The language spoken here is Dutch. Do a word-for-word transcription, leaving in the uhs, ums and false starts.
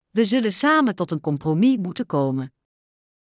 We zullen samen tot een compromis moeten komen.